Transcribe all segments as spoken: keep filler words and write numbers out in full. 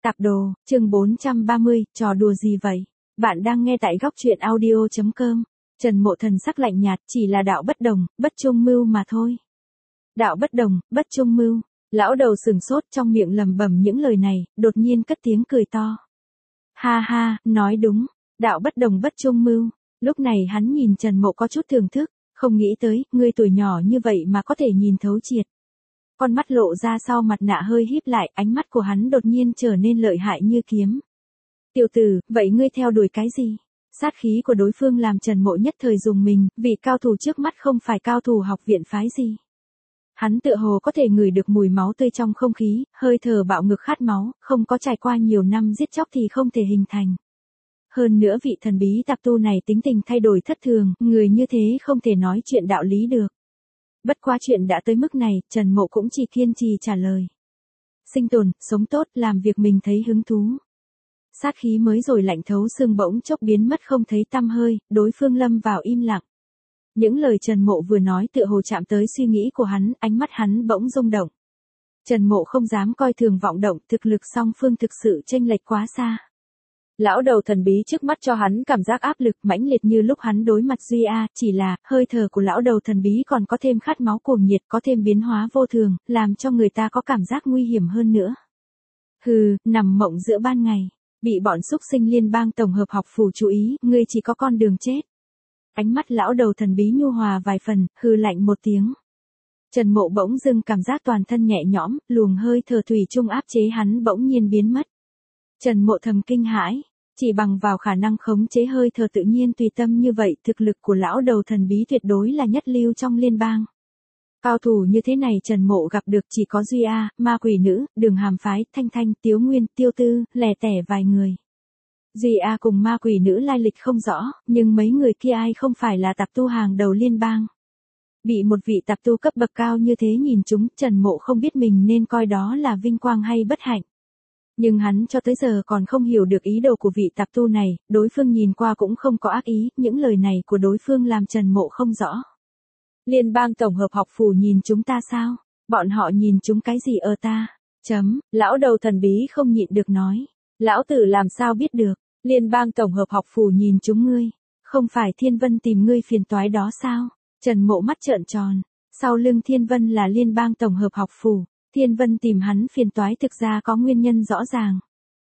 Tạp đồ, chương bốn trăm ba mươi, trò đùa gì vậy? Bạn đang nghe tại góc truyện audio chấm com. Trần Mộ thần sắc lạnh nhạt, chỉ là đạo bất đồng, bất trung mưu mà thôi. Đạo bất đồng, bất trung mưu. Lão đầu sừng sốt trong miệng lầm bầm những lời này, đột nhiên cất tiếng cười to. Ha ha, nói đúng, đạo bất đồng bất trung mưu. Lúc này hắn nhìn Trần Mộ có chút thưởng thức, không nghĩ tới, ngươi tuổi nhỏ như vậy mà có thể nhìn thấu triệt. Con mắt lộ ra sau mặt nạ hơi híp lại, ánh mắt của hắn đột nhiên trở nên lợi hại như kiếm. Tiểu tử, vậy ngươi theo đuổi cái gì? Sát khí của đối phương làm Trần Mộ nhất thời dùng mình, vị cao thủ trước mắt không phải cao thủ học viện phái gì. Hắn tựa hồ có thể ngửi được mùi máu tươi trong không khí, hơi thở bạo ngược khát máu, không có trải qua nhiều năm giết chóc thì không thể hình thành. Hơn nữa vị thần bí tạp tu này tính tình thay đổi thất thường, người như thế không thể nói chuyện đạo lý được. Bất quá chuyện đã tới mức này, Trần Mộ cũng chỉ kiên trì trả lời. Sinh tồn, sống tốt, làm việc mình thấy hứng thú. Sát khí mới rồi lạnh thấu xương bỗng chốc biến mất không thấy tăm hơi, đối phương lâm vào im lặng. Những lời Trần Mộ vừa nói tựa hồ chạm tới suy nghĩ của hắn, ánh mắt hắn bỗng rung động. Trần Mộ không dám coi thường vọng động, thực lực song phương thực sự chênh lệch quá xa. Lão đầu thần bí trước mắt cho hắn cảm giác áp lực mãnh liệt như lúc hắn đối mặt Duy A, chỉ là, hơi thở của lão đầu thần bí còn có thêm khát máu cuồng nhiệt, có thêm biến hóa vô thường, làm cho người ta có cảm giác nguy hiểm hơn nữa. Hừ, nằm mộng giữa ban ngày, bị bọn xúc sinh liên bang tổng hợp học phủ chú ý, ngươi chỉ có con đường chết. Ánh mắt lão đầu thần bí nhu hòa vài phần, hừ lạnh một tiếng. Trần Mộ bỗng dưng cảm giác toàn thân nhẹ nhõm, luồng hơi thở thủy chung áp chế hắn bỗng nhiên biến mất. Trần Mộ thầm kinh hãi, chỉ bằng vào khả năng khống chế hơi thở tự nhiên tùy tâm như vậy, thực lực của lão đầu thần bí tuyệt đối là nhất lưu trong liên bang. Cao thủ như thế này Trần Mộ gặp được chỉ có Duy A, ma quỷ nữ, Đường Hàm phái, Thanh Thanh, Tiếu Nguyên, Tiêu Tư, lẻ tẻ vài người. Duy A cùng ma quỷ nữ lai lịch không rõ, nhưng mấy người kia ai không phải là tạp tu hàng đầu liên bang. Bị một vị tạp tu cấp bậc cao như thế nhìn chúng, Trần Mộ không biết mình nên coi đó là vinh quang hay bất hạnh. Nhưng hắn cho tới giờ còn không hiểu được ý đồ của vị tạp tu này, đối phương nhìn qua cũng không có ác ý, những lời này của đối phương làm Trần Mộ không rõ. Liên bang tổng hợp học phủ nhìn chúng ta sao? Bọn họ nhìn chúng cái gì ở ta? Chấm, lão đầu thần bí không nhịn được nói. Lão tử làm sao biết được, liên bang tổng hợp học phủ nhìn chúng ngươi, không phải Thiên Vân tìm ngươi phiền toái đó sao? Trần Mộ mắt trợn tròn, sau lưng Thiên Vân là liên bang tổng hợp học phủ. Thiên Vân tìm hắn phiền toái thực ra có nguyên nhân rõ ràng.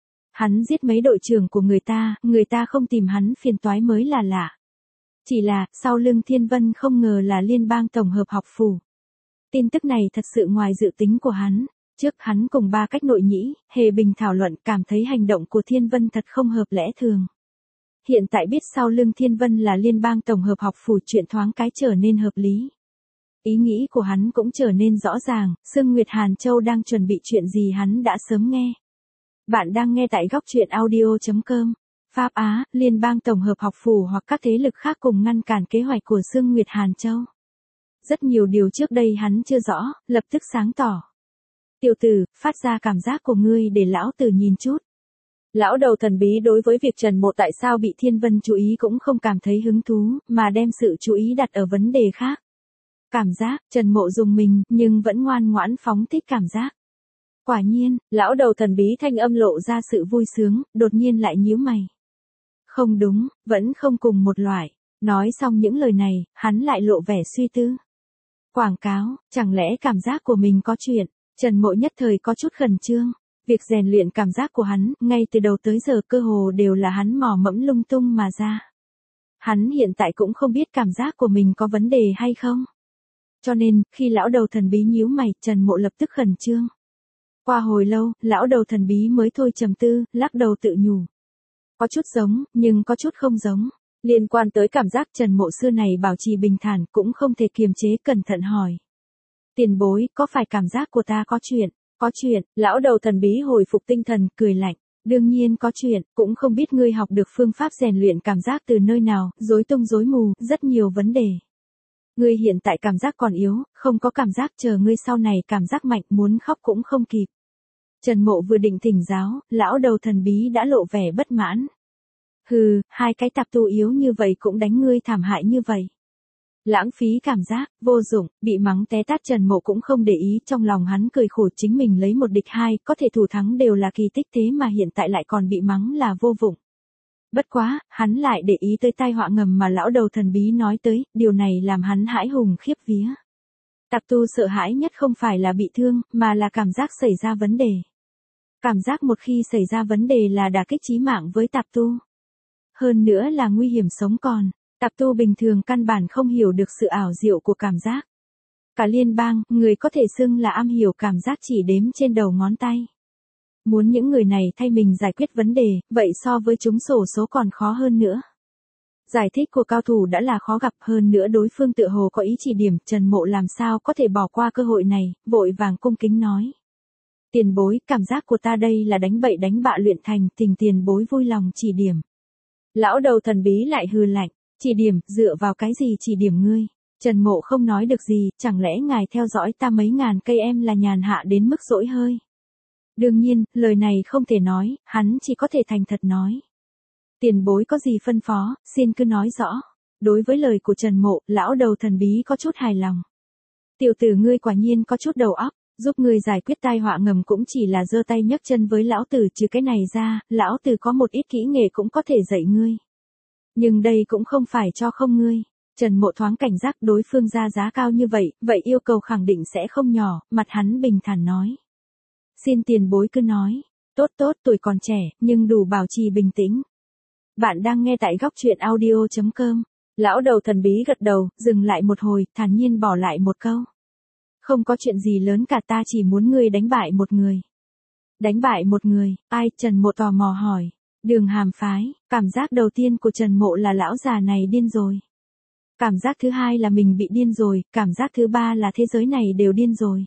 Hắn giết mấy đội trưởng của người ta, người ta không tìm hắn phiền toái mới là lạ. Chỉ là, sau lưng Thiên Vân không ngờ là liên bang tổng hợp học phủ. Tin tức này thật sự ngoài dự tính của hắn. Trước hắn cùng ba cách nội nhĩ, hề bình thảo luận cảm thấy hành động của Thiên Vân thật không hợp lẽ thường. Hiện tại biết sau lưng Thiên Vân là liên bang tổng hợp học phủ chuyện thoáng cái trở nên hợp lý. Ý nghĩ của hắn cũng trở nên rõ ràng, Sương Nguyệt Hàn Châu đang chuẩn bị chuyện gì hắn đã sớm nghe. Bạn đang nghe tại góc truyện audio chấm com. Pháp Á, liên bang tổng hợp học phủ hoặc các thế lực khác cùng ngăn cản kế hoạch của Sương Nguyệt Hàn Châu. Rất nhiều điều trước đây hắn chưa rõ, lập tức sáng tỏ. Tiểu tử, phát ra cảm giác của ngươi để lão tử nhìn chút. Lão đầu thần bí đối với việc Trần Mộ tại sao bị Thiên Vân chú ý cũng không cảm thấy hứng thú, mà đem sự chú ý đặt ở vấn đề khác. Cảm giác, Trần Mộ dùng mình, nhưng vẫn ngoan ngoãn phóng thích cảm giác. Quả nhiên, lão đầu thần bí thanh âm lộ ra sự vui sướng, đột nhiên lại nhíu mày. Không đúng, vẫn không cùng một loại. Nói xong những lời này, hắn lại lộ vẻ suy tư. Quảng cáo, chẳng lẽ cảm giác của mình có chuyện? Trần Mộ nhất thời có chút khẩn trương. Việc rèn luyện cảm giác của hắn, ngay từ đầu tới giờ cơ hồ đều là hắn mò mẫm lung tung mà ra. Hắn hiện tại cũng không biết cảm giác của mình có vấn đề hay không. Cho nên, khi lão đầu thần bí nhíu mày, Trần Mộ lập tức khẩn trương. Qua hồi lâu, lão đầu thần bí mới thôi trầm tư, lắc đầu tự nhủ. Có chút giống, nhưng có chút không giống. Liên quan tới cảm giác Trần Mộ xưa này bảo trì bình thản cũng không thể kiềm chế cẩn thận hỏi. Tiền bối, có phải cảm giác của ta có chuyện? Có chuyện, lão đầu thần bí hồi phục tinh thần, cười lạnh. Đương nhiên có chuyện, cũng không biết ngươi học được phương pháp rèn luyện cảm giác từ nơi nào, rối tung rối mù, rất nhiều vấn đề. Ngươi hiện tại cảm giác còn yếu, không có cảm giác, chờ ngươi sau này cảm giác mạnh muốn khóc cũng không kịp. Trần Mộ vừa định thỉnh giáo, lão đầu thần bí đã lộ vẻ bất mãn. Hừ, hai cái tạp tu yếu như vậy cũng đánh ngươi thảm hại như vậy. Lãng phí cảm giác, vô dụng, bị mắng té tát Trần Mộ cũng không để ý, trong lòng hắn cười khổ chính mình lấy một địch hai, có thể thủ thắng đều là kỳ tích thế mà hiện tại lại còn bị mắng là vô dụng. Bất quá, hắn lại để ý tới tai họa ngầm mà lão đầu thần bí nói tới, điều này làm hắn hãi hùng khiếp vía. Tạp tu sợ hãi nhất không phải là bị thương, mà là cảm giác xảy ra vấn đề. Cảm giác một khi xảy ra vấn đề là đả kích chí mạng với tạp tu. Hơn nữa là nguy hiểm sống còn. Tạp tu bình thường căn bản không hiểu được sự ảo diệu của cảm giác. Cả liên bang, người có thể xưng là am hiểu cảm giác chỉ đếm trên đầu ngón tay. Muốn những người này thay mình giải quyết vấn đề, vậy so với chúng xổ số còn khó hơn nữa. Giải thích của cao thủ đã là khó gặp, hơn nữa đối phương tựa hồ có ý chỉ điểm, Trần Mộ làm sao có thể bỏ qua cơ hội này, vội vàng cung kính nói. Tiền bối, cảm giác của ta đây là đánh bậy đánh bạ luyện thành, tình tiền bối vui lòng chỉ điểm. Lão đầu thần bí lại hừ lạnh, chỉ điểm, dựa vào cái gì chỉ điểm ngươi? Trần Mộ không nói được gì, chẳng lẽ ngài theo dõi ta mấy ngàn cây em là nhàn hạ đến mức dỗi hơi? Đương nhiên, lời này không thể nói, hắn chỉ có thể thành thật nói. Tiền bối có gì phân phó, xin cứ nói rõ. Đối với lời của Trần Mộ, lão đầu thần bí có chút hài lòng. Tiểu tử ngươi quả nhiên có chút đầu óc, giúp ngươi giải quyết tai họa ngầm cũng chỉ là giơ tay nhấc chân với lão tử, trừ cái này ra, lão tử có một ít kỹ nghệ cũng có thể dạy ngươi. Nhưng đây cũng không phải cho không ngươi. Trần Mộ thoáng cảnh giác đối phương ra giá cao như vậy, vậy yêu cầu khẳng định sẽ không nhỏ, mặt hắn bình thản nói. Xin tiền bối cứ nói. Tốt tốt, tuổi còn trẻ, nhưng đủ bảo trì bình tĩnh. Bạn đang nghe tại góc truyện audio chấm com. Lão đầu thần bí gật đầu, dừng lại một hồi, thản nhiên bỏ lại một câu. Không có chuyện gì lớn cả, ta chỉ muốn ngươi đánh bại một người. Đánh bại một người, ai? Trần Mộ tò mò hỏi. Đường Hàm phái, cảm giác đầu tiên của Trần Mộ là lão già này điên rồi. Cảm giác thứ hai là mình bị điên rồi, cảm giác thứ ba là thế giới này đều điên rồi.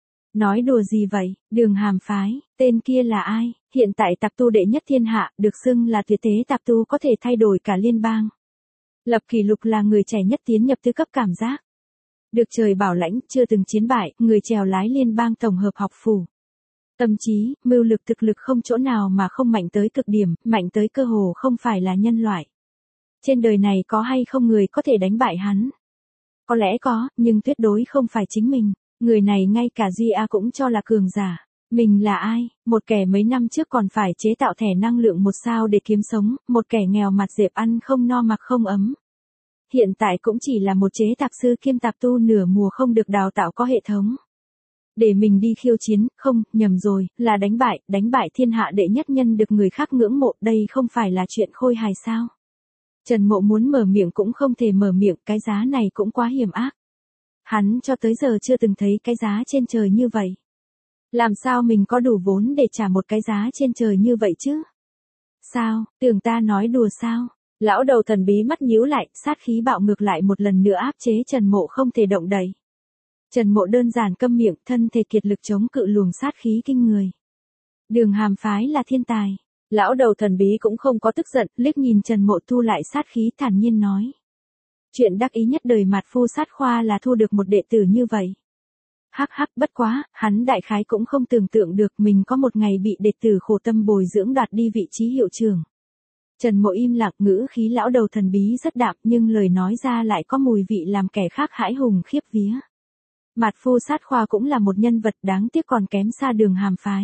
Nói đùa gì vậy? Đường Hàm phái, tên kia là ai? Hiện tại tạp tu đệ nhất thiên hạ, được xưng là tuyệt thế tạp tu có thể thay đổi cả liên bang. Lập kỷ lục là người trẻ nhất tiến nhập tứ cấp cảm giác. Được trời bảo lãnh, chưa từng chiến bại, người chèo lái liên bang tổng hợp học phủ. Tâm trí, mưu lực thực lực không chỗ nào mà không mạnh tới cực điểm, mạnh tới cơ hồ không phải là nhân loại. Trên đời này có hay không người có thể đánh bại hắn? Có lẽ có, nhưng tuyệt đối không phải chính mình. Người này ngay cả Duy A cũng cho là cường giả. Mình là ai? Một kẻ mấy năm trước còn phải chế tạo thẻ năng lượng một sao để kiếm sống, một kẻ nghèo mặt dẹp ăn không no mặc không ấm. Hiện tại cũng chỉ là một chế tạp sư kiêm tạp tu nửa mùa không được đào tạo có hệ thống. Để mình đi khiêu chiến, không, nhầm rồi, là đánh bại, đánh bại thiên hạ đệ nhất nhân được người khác ngưỡng mộ, đây không phải là chuyện khôi hài sao? Trần Mộ muốn mở miệng cũng không thể mở miệng, cái giá này cũng quá hiểm ác. Hắn cho tới giờ chưa từng thấy cái giá trên trời như vậy. Làm sao mình có đủ vốn để trả một cái giá trên trời như vậy chứ? Sao, tưởng ta nói đùa sao? Lão đầu thần bí mắt nhíu lại, sát khí bạo ngược lại một lần nữa áp chế Trần Mộ không thể động đậy. Trần Mộ đơn giản câm miệng, thân thể kiệt lực chống cự luồng sát khí kinh người. Đường Hàm phái là thiên tài. Lão đầu thần bí cũng không có tức giận, liếc nhìn Trần Mộ thu lại sát khí thản nhiên nói. Chuyện đắc ý nhất đời Mạt Phu Sát Khoa là thu được một đệ tử như vậy. Hắc hắc, bất quá, hắn đại khái cũng không tưởng tượng được mình có một ngày bị đệ tử khổ tâm bồi dưỡng đoạt đi vị trí hiệu trưởng. Trần Mộ im lặng, ngữ khí lão đầu thần bí rất đạm nhưng lời nói ra lại có mùi vị làm kẻ khác hãi hùng khiếp vía. Mạt Phu Sát Khoa cũng là một nhân vật đáng tiếc còn kém xa Đường Hàm phái.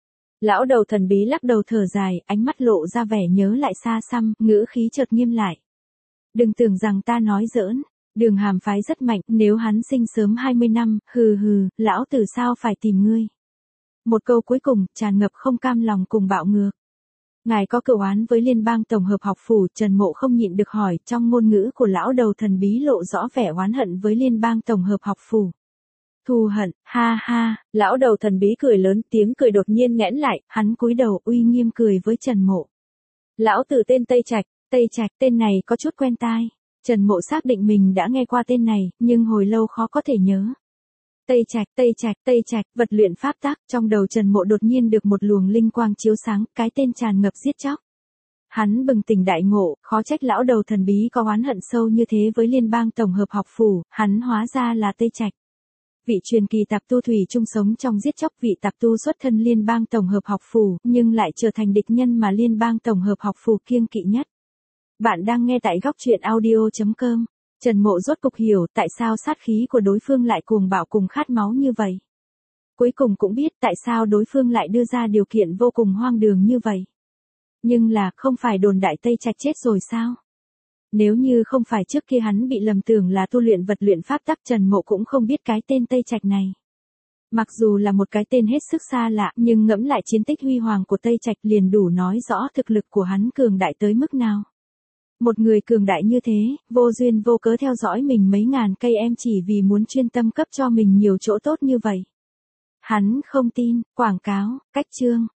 Lão đầu thần bí lắc đầu thở dài, ánh mắt lộ ra vẻ nhớ lại xa xăm, ngữ khí chợt nghiêm lại. Đừng tưởng rằng ta nói giỡn, Đường Hàm phái rất mạnh, nếu hắn sinh sớm hai mươi năm, hừ hừ, lão tử sao phải tìm ngươi. Một câu cuối cùng, tràn ngập không cam lòng cùng bạo ngược. Ngài có cựu oán với liên bang tổng hợp học phủ, Trần Mộ không nhịn được hỏi, trong ngôn ngữ của lão đầu thần bí lộ rõ vẻ oán hận với liên bang tổng hợp học phủ. Thù hận, ha ha, lão đầu thần bí cười lớn, tiếng cười đột nhiên nghẽn lại, hắn cúi đầu uy nghiêm cười với Trần Mộ. Lão tử tên Tây Trạch, Tây Trạch, tên này có chút quen tai. Trần Mộ xác định mình đã nghe qua tên này, nhưng hồi lâu khó có thể nhớ. Tây Trạch, Tây Trạch, Tây Trạch, vật luyện pháp tắc, trong đầu Trần Mộ đột nhiên được một luồng linh quang chiếu sáng, cái tên tràn ngập giết chóc. Hắn bừng tỉnh đại ngộ, khó trách lão đầu thần bí có oán hận sâu như thế với liên bang tổng hợp học phủ, hắn hóa ra là Tây Trạch. Vị truyền kỳ tạp tu thủy chung sống trong giết chóc, vị tạp tu xuất thân liên bang tổng hợp học phủ, nhưng lại trở thành địch nhân mà liên bang tổng hợp học phủ kiêng kỵ nhất. Bạn đang nghe tại góc truyện audio chấm com. Trần Mộ rốt cục hiểu tại sao sát khí của đối phương lại cuồng bạo cùng khát máu như vậy. Cuối cùng cũng biết tại sao đối phương lại đưa ra điều kiện vô cùng hoang đường như vậy. Nhưng là không phải đồn đại Tây Trạch chết rồi sao? Nếu như không phải trước kia hắn bị lầm tưởng là tu luyện vật luyện pháp tắc, Trần Mộ cũng không biết cái tên Tây Trạch này. Mặc dù là một cái tên hết sức xa lạ, nhưng ngẫm lại chiến tích huy hoàng của Tây Trạch liền đủ nói rõ thực lực của hắn cường đại tới mức nào. Một người cường đại như thế, vô duyên vô cớ theo dõi mình mấy ngàn cây em chỉ vì muốn chuyên tâm cấp cho mình nhiều chỗ tốt như vậy. Hắn không tin, quảng cáo, cách chương.